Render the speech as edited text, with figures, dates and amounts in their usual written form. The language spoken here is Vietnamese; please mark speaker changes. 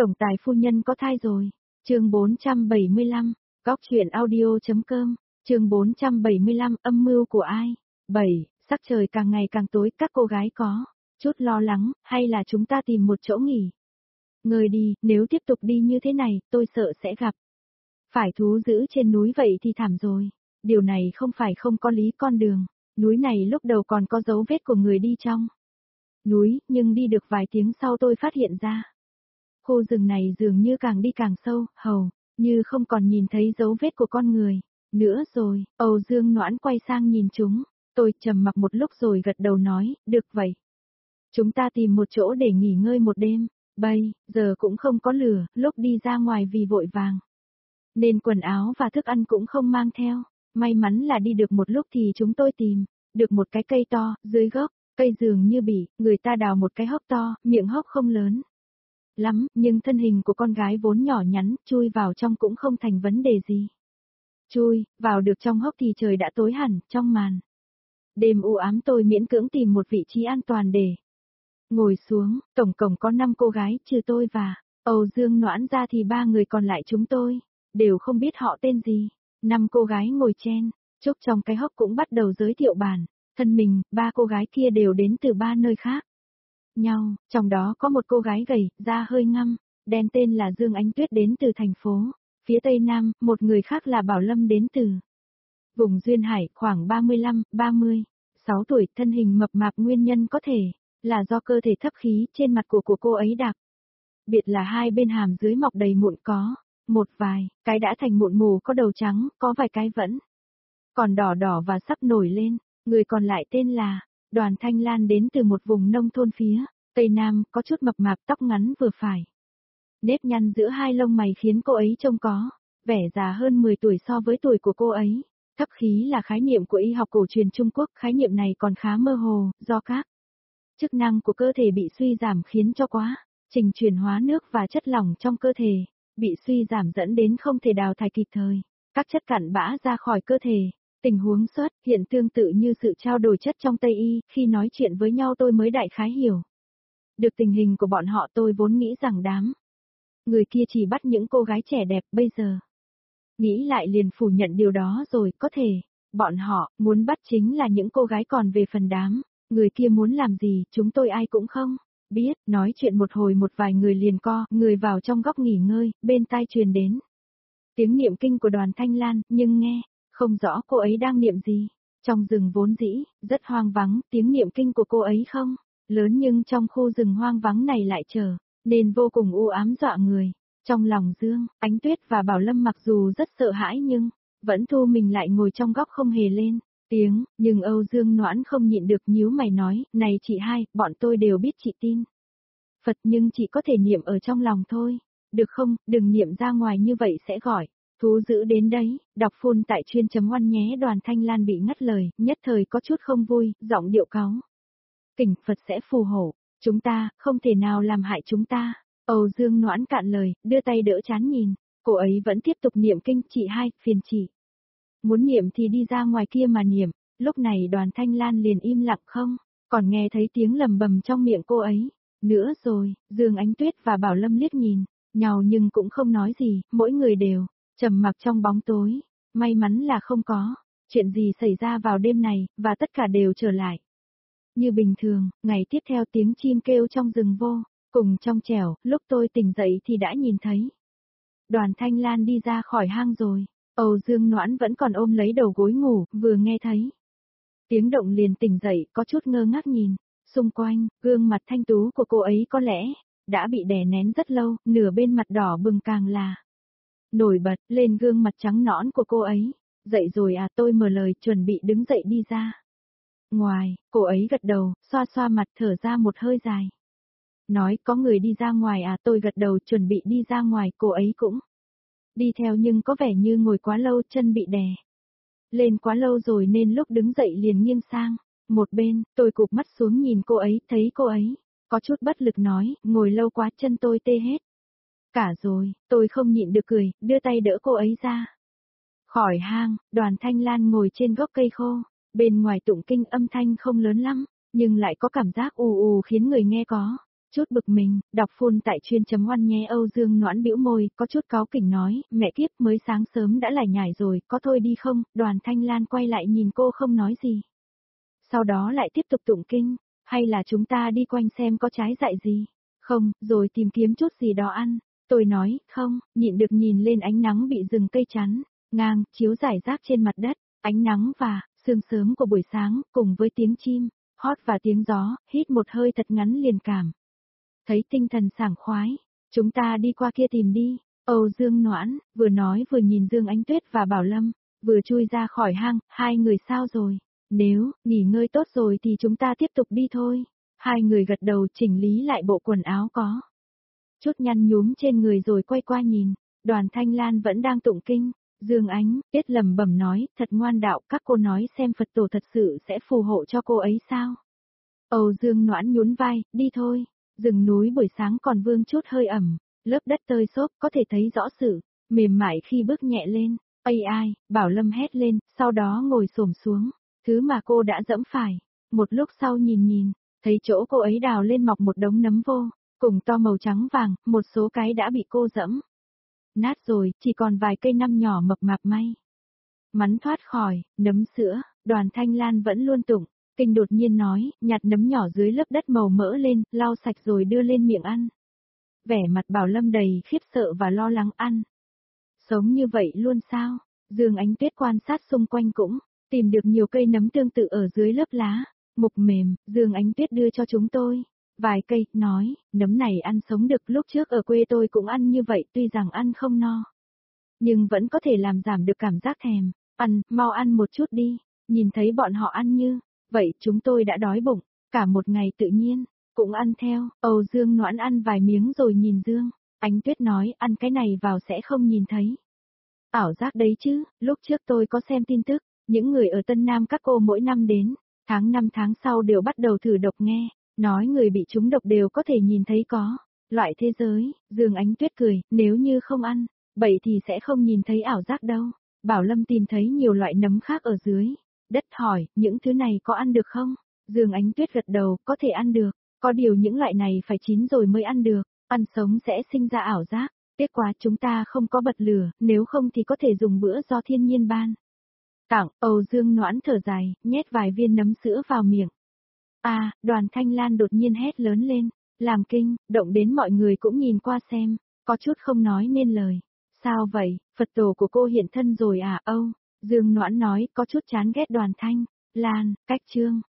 Speaker 1: Tổng tài phu nhân có thai rồi. Chương 475, góc truyện audio.com, chương 475, âm mưu của ai? 7. Sắc trời càng ngày càng tối, các cô gái có chút lo lắng, hay là chúng ta tìm một chỗ nghỉ? Ngơi đi, nếu tiếp tục đi như thế này, tôi sợ sẽ gặp phải thú dữ trên núi vậy thì thảm rồi. Điều này không phải không có lý, con đường núi này lúc đầu còn có dấu vết của người đi trong núi, nhưng đi được vài tiếng sau tôi phát hiện ra khu rừng này dường như càng đi càng sâu, hầu như không còn nhìn thấy dấu vết của con người nữa rồi. Âu Dương Noãn quay sang nhìn chúng, tôi trầm mặc một lúc rồi gật đầu nói, được vậy. Chúng ta tìm một chỗ để nghỉ ngơi một đêm. Bây giờ cũng không có lửa, lúc đi ra ngoài vì vội vàng nên quần áo và thức ăn cũng không mang theo. May mắn là đi được một lúc thì chúng tôi tìm được một cái cây to, dưới gốc cây dường như bị người ta đào một cái hốc to, miệng hốc không lớn lắm, nhưng thân hình của con gái vốn nhỏ nhắn, chui vào trong cũng không thành vấn đề gì. Chui vào được trong hốc thì trời đã tối hẳn, trong màn đêm u ám tôi miễn cưỡng tìm một vị trí an toàn để ngồi xuống. Tổng cộng có 5 cô gái, trừ tôi và Âu Dương Noãn ra thì 3 người còn lại chúng tôi đều không biết họ tên gì. 5 cô gái ngồi chen chúc trong cái hốc cũng bắt đầu giới thiệu bản thân mình. 3 cô gái kia đều đến từ 3 nơi khác nhau, trong đó có một cô gái gầy, da hơi ngăm đen tên là Dương Ánh Tuyết đến từ thành phố phía Tây Nam, một người khác là Bảo Lâm đến từ vùng Duyên Hải, khoảng 36 tuổi, thân hình mập mạp, nguyên nhân có thể là do cơ thể thấp khí trên mặt của cô ấy đặc biệt là hai bên hàm dưới mọc đầy mụn, có một vài cái đã thành mụn mù, có đầu trắng, có vài cái vẫn còn đỏ đỏ và sắp nổi lên. Người còn lại tên là Đoàn Thanh Lan, đến từ một vùng nông thôn phía Tây Nam, có chút mập mạp, tóc ngắn vừa phải. Nếp nhăn giữa hai lông mày khiến cô ấy trông có vẻ già hơn 10 tuổi so với tuổi của cô ấy. Thấp khí là khái niệm của y học cổ truyền Trung Quốc, khái niệm này còn khá mơ hồ, do các chức năng của cơ thể bị suy giảm khiến cho quá trình chuyển hóa nước và chất lỏng trong cơ thể bị suy giảm, dẫn đến không thể đào thải kịp thời các chất cặn bã ra khỏi cơ thể. Tình huống xuất hiện tương tự như sự trao đổi chất trong Tây y, khi nói chuyện với nhau tôi mới đại khái hiểu được tình hình của bọn họ. Tôi vốn nghĩ rằng đám người kia chỉ bắt những cô gái trẻ đẹp, bây giờ nghĩ lại liền phủ nhận điều đó rồi. Có thể bọn họ muốn bắt chính là những cô gái, còn về phần đám người kia muốn làm gì, chúng tôi ai cũng không biết. Nói chuyện một hồi, một vài người liền co người vào trong góc nghỉ ngơi, bên tai truyền đến tiếng niệm kinh của Đoàn Thanh Lan, nhưng nghe không rõ cô ấy đang niệm gì. Trong rừng vốn dĩ rất hoang vắng, tiếng niệm kinh của cô ấy không lớn, nhưng trong khu rừng hoang vắng này lại trở nên vô cùng u ám dọa người. Trong lòng Dương Ánh Tuyết và Bảo Lâm mặc dù rất sợ hãi nhưng vẫn thu mình lại, ngồi trong góc không hề lên tiếng. Nhưng Âu Dương Noãn không nhịn được nhíu mày nói, này chị hai, bọn tôi đều biết chị tin Phật, nhưng chị có thể niệm ở trong lòng thôi, được không? Đừng niệm ra ngoài, như vậy sẽ gọi thú dữ đến đấy. Đọc full tại chuyên.oan nhé. Đoàn Thanh Lan bị ngắt lời, nhất thời có chút không vui, giọng điệu cáu kỉnh, Phật sẽ phù hộ chúng ta, không thể nào làm hại chúng ta. Âu Dương Noãn cạn lời, đưa tay đỡ trán nhìn. Cô ấy vẫn tiếp tục niệm kinh. Chị hai, phiền chị muốn niệm thì đi ra ngoài kia mà niệm. Lúc này Đoàn Thanh Lan liền im lặng, không còn nghe thấy tiếng lầm bầm trong miệng cô ấy nữa rồi. Dương Ánh Tuyết và Bảo Lâm liếc nhìn nhau nhưng cũng không nói gì, mỗi người đều trầm mặc trong bóng tối. May mắn là không có chuyện gì xảy ra vào đêm này, và tất cả đều trở lại như bình thường. Ngày tiếp theo tiếng chim kêu trong rừng vô cùng trong trẻo, lúc tôi tỉnh dậy thì đã nhìn thấy Đoàn Thanh Lan đi ra khỏi hang rồi. Âu Dương Noãn vẫn còn ôm lấy đầu gối ngủ, vừa nghe thấy tiếng động liền tỉnh dậy, có chút ngơ ngác nhìn xung quanh. Gương mặt thanh tú của cô ấy có lẽ đã bị đè nén rất lâu, nửa bên mặt đỏ bừng càng là nổi bật lên gương mặt trắng nõn của cô ấy. Dậy rồi à? Tôi mở lời, chuẩn bị đứng dậy đi ra ngoài. Cô ấy gật đầu, xoa xoa mặt, thở ra một hơi dài, nói, có người đi ra ngoài à? Tôi gật đầu, chuẩn bị đi ra ngoài. Cô ấy cũng đi theo, nhưng có vẻ như ngồi quá lâu, chân bị đè lên quá lâu rồi nên lúc đứng dậy liền nghiêng sang một bên. Tôi cụp mắt xuống nhìn cô ấy, thấy cô ấy có chút bất lực nói, ngồi lâu quá chân tôi tê hết cả rồi. Tôi không nhịn được cười, đưa tay đỡ cô ấy ra khỏi hang. Đoàn Thanh Lan ngồi trên gốc cây khô, bên ngoài tụng kinh, âm thanh không lớn lắm, nhưng lại có cảm giác ù ù khiến người nghe có Chút bực mình, đọc phun tại chuyên.oan nhé. Âu Dương Noãn bĩu môi, có chút cáu kỉnh nói, mẹ kiếp mới sáng sớm đã lải nhải rồi, có thôi đi không? Đoàn Thanh Lan quay lại nhìn cô không nói gì. Sau đó lại tiếp tục tụng kinh, hay là chúng ta đi quanh xem có trái dại gì? Không, rồi tìm kiếm chút gì đó ăn. Tôi nói, không, nhịn được nhìn lên ánh nắng bị rừng cây chắn, ngang, chiếu rải rác trên mặt đất, ánh nắng và, sương sớm của buổi sáng, cùng với tiếng chim, hót và tiếng gió, hít một hơi thật ngắn liền cảm. Thấy tinh thần sảng khoái, chúng ta đi qua kia tìm đi. Âu Dương Noãn, vừa nói vừa nhìn Dương Ánh Tuyết và Bảo Lâm, vừa chui ra khỏi hang, hai người sao rồi? Nếu, nghỉ ngơi tốt rồi thì chúng ta tiếp tục đi thôi. Hai người gật đầu chỉnh lý lại bộ quần áo có chút nhăn nhúm trên người rồi quay qua nhìn, Đoàn Thanh Lan vẫn đang tụng kinh. Dương Ánh Tuyết lẩm bẩm nói, thật ngoan đạo, các cô nói xem Phật tổ thật sự sẽ phù hộ cho cô ấy sao? Âu Dương Noãn nhún vai, đi thôi. Rừng núi buổi sáng còn vương chút hơi ẩm, lớp đất tơi xốp có thể thấy rõ sự mềm mại khi bước nhẹ lên. Ây ai, Bảo Lâm hét lên, sau đó ngồi xổm xuống, thứ mà cô đã dẫm phải. Một lúc sau nhìn, thấy chỗ cô ấy đào lên mọc một đống nấm vô, cùng to màu trắng vàng, một số cái đã bị cô dẫm nát rồi, chỉ còn vài cây năm nhỏ mập mạp may mắn thoát khỏi. Nấm sữa, Đoàn Thanh Lan vẫn luôn tụng kinh, đột nhiên nói, nhặt nấm nhỏ dưới lớp đất màu mỡ lên, lau sạch rồi đưa lên miệng ăn. Vẻ mặt Bảo Lâm đầy khiếp sợ và lo lắng. Ăn sống như vậy luôn sao? Dương Ánh Tuyết quan sát xung quanh cũng tìm được nhiều cây nấm tương tự ở dưới lớp lá mục mềm. Dương Ánh Tuyết đưa cho chúng tôi vài cây, nói, nấm này ăn sống được, lúc trước ở quê tôi cũng ăn như vậy, tuy rằng ăn không no, nhưng vẫn có thể làm giảm được cảm giác thèm. Ăn, mau ăn một chút đi. Nhìn thấy bọn họ ăn như vậy chúng tôi đã đói bụng, cả một ngày tự nhiên cũng ăn theo. Âu Dương Noãn ăn vài miếng rồi nhìn Dương Ánh Tuyết nói, ăn cái này vào sẽ không nhìn thấy ảo giác đấy chứ, lúc trước tôi có xem tin tức, những người ở Tân Nam các cô mỗi năm đến tháng 5 tháng sau đều bắt đầu thử độc nghe, nói người bị trúng độc đều có thể nhìn thấy có loại thế giới. Dương Ánh Tuyết cười, nếu như không ăn vậy thì sẽ không nhìn thấy ảo giác đâu. Bảo Lâm tìm thấy nhiều loại nấm khác ở dưới đất, hỏi, những thứ này có ăn được không? Dương Ánh Tuyết gật đầu, có thể ăn được, có điều những loại này phải chín rồi mới ăn được, ăn sống sẽ sinh ra ảo giác. Tiếc quá chúng ta không có bật lửa, nếu không thì có thể dùng bữa do thiên nhiên ban tặng. Âu Dương Noãn thở dài, nhét vài viên nấm sữa vào miệng. Đoàn Thanh Lan đột nhiên hét lớn lên, làm kinh, động đến mọi người cũng nhìn qua xem, có chút không nói nên lời. Sao vậy, Phật tổ của cô hiện thân rồi à? Âu Dương Noãn nói, có chút chán ghét Đoàn Thanh Lan. Cách chương